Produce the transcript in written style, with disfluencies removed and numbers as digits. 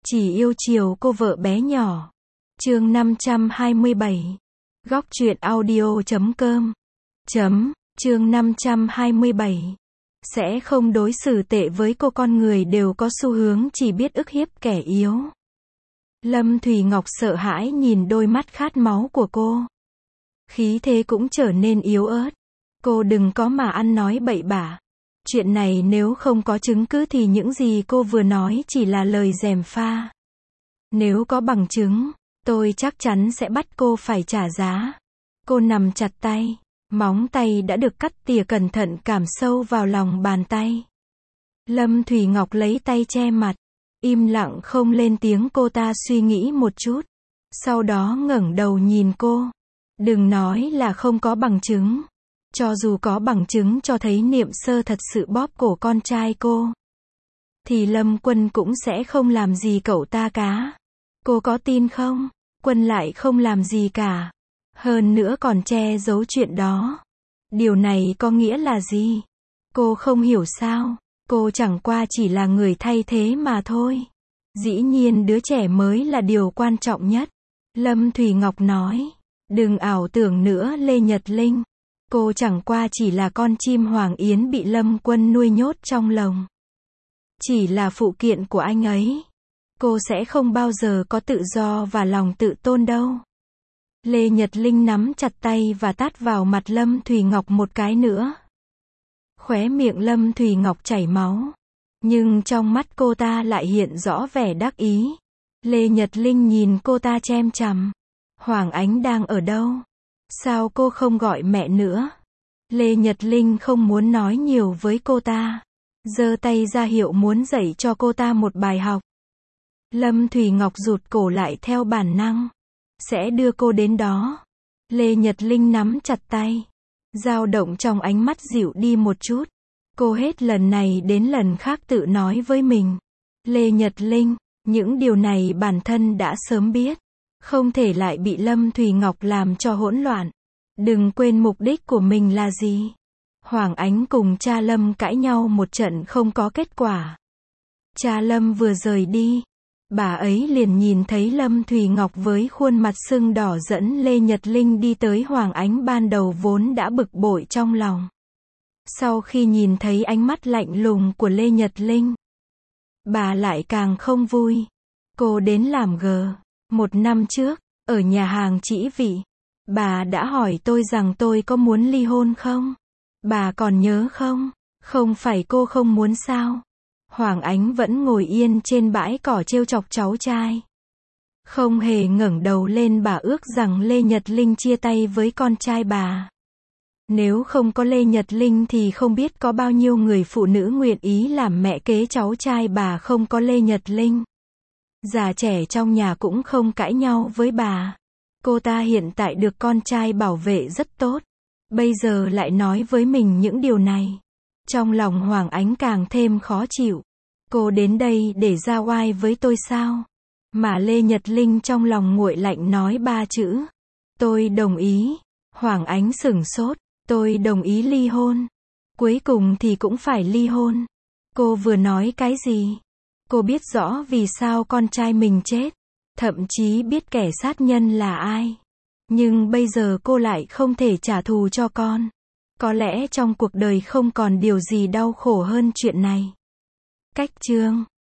Chỉ yêu chiều cô vợ bé nhỏ. Chương 527. Góc truyện audio.com. Chương 527. Sẽ không đối xử tệ với cô, con người đều có xu hướng chỉ biết ức hiếp kẻ yếu. Lâm Thùy Ngọc sợ hãi nhìn đôi mắt khát máu của cô. Khí thế cũng trở nên yếu ớt. Cô đừng có mà ăn nói bậy bạ. Chuyện này nếu không có chứng cứ thì những gì cô vừa nói chỉ là lời gièm pha. Nếu có bằng chứng, tôi chắc chắn sẽ bắt cô phải trả giá. Cô nắm chặt tay. Móng tay đã được cắt tỉa cẩn thận cảm sâu vào lòng bàn tay. Lâm Thùy Ngọc lấy tay che mặt. Im lặng không lên tiếng. Cô ta suy nghĩ một chút. Sau đó ngẩng đầu nhìn cô. Đừng nói là không có bằng chứng. Cho dù có bằng chứng cho thấy Niệm Sơ thật sự bóp cổ con trai cô, thì Lâm Quân cũng sẽ không làm gì cậu ta cả. Cô có tin không? Quân lại không làm gì cả. Hơn nữa còn che giấu chuyện đó. Điều này có nghĩa là gì? Cô không hiểu sao? Cô chẳng qua chỉ là người thay thế mà thôi. Dĩ nhiên đứa trẻ mới là điều quan trọng nhất. Lâm Thùy Ngọc nói. Đừng ảo tưởng nữa Lê Nhật Linh. Cô chẳng qua chỉ là con chim Hoàng Yến bị Lâm Quân nuôi nhốt trong lồng. Chỉ là phụ kiện của anh ấy. Cô sẽ không bao giờ có tự do và lòng tự tôn đâu. Lê Nhật Linh nắm chặt tay và tát vào mặt Lâm Thùy Ngọc một cái nữa. Khóe miệng Lâm Thùy Ngọc chảy máu. Nhưng trong mắt cô ta lại hiện rõ vẻ đắc ý. Lê Nhật Linh nhìn cô ta chăm chằm. Hoàng Ánh đang ở đâu? Sao cô không gọi mẹ nữa? Lê Nhật Linh không muốn nói nhiều với cô ta. Giơ tay ra hiệu muốn dạy cho cô ta một bài học. Lâm Thùy Ngọc rụt cổ lại theo bản năng. Sẽ đưa cô đến đó. Lê Nhật Linh nắm chặt tay. Dao động trong ánh mắt dịu đi một chút. Cô hết lần này đến lần khác tự nói với mình. Lê Nhật Linh, những điều này bản thân đã sớm biết. Không thể lại bị Lâm Thùy Ngọc làm cho hỗn loạn. Đừng quên mục đích của mình là gì. Hoàng Ánh cùng cha Lâm cãi nhau một trận không có kết quả. Cha Lâm vừa rời đi, bà ấy liền nhìn thấy Lâm Thùy Ngọc với khuôn mặt sưng đỏ dẫn Lê Nhật Linh đi tới. Hoàng Ánh ban đầu vốn đã bực bội trong lòng. Sau khi nhìn thấy ánh mắt lạnh lùng của Lê Nhật Linh, bà lại càng không vui. Cô đến làm gờ. 1 năm trước, ở nhà hàng Trĩ Vị, bà đã hỏi tôi rằng tôi có muốn ly hôn không? Bà còn nhớ không? Không phải cô không muốn sao? Hoàng Ánh vẫn ngồi yên trên bãi cỏ trêu chọc cháu trai. Không hề ngẩng đầu lên. Bà ước rằng Lê Nhật Linh chia tay với con trai bà. Nếu không có Lê Nhật Linh thì không biết có bao nhiêu người phụ nữ nguyện ý làm mẹ kế cháu trai bà. Không có Lê Nhật Linh, già trẻ trong nhà cũng không cãi nhau với bà. Cô ta hiện tại được con trai bảo vệ rất tốt. Bây giờ lại nói với mình những điều này. Trong lòng Hoàng Ánh càng thêm khó chịu. Cô đến đây để ra oai với tôi sao? Mà Lê Nhật Linh trong lòng nguội lạnh nói 3 chữ. Tôi đồng ý. Hoàng Ánh sửng sốt. Tôi đồng ý ly hôn. Cuối cùng thì cũng phải ly hôn. Cô vừa nói cái gì? Cô biết rõ vì sao con trai mình chết. Thậm chí biết kẻ sát nhân là ai. Nhưng bây giờ cô lại không thể trả thù cho con. Có lẽ trong cuộc đời không còn điều gì đau khổ hơn chuyện này. Cách chương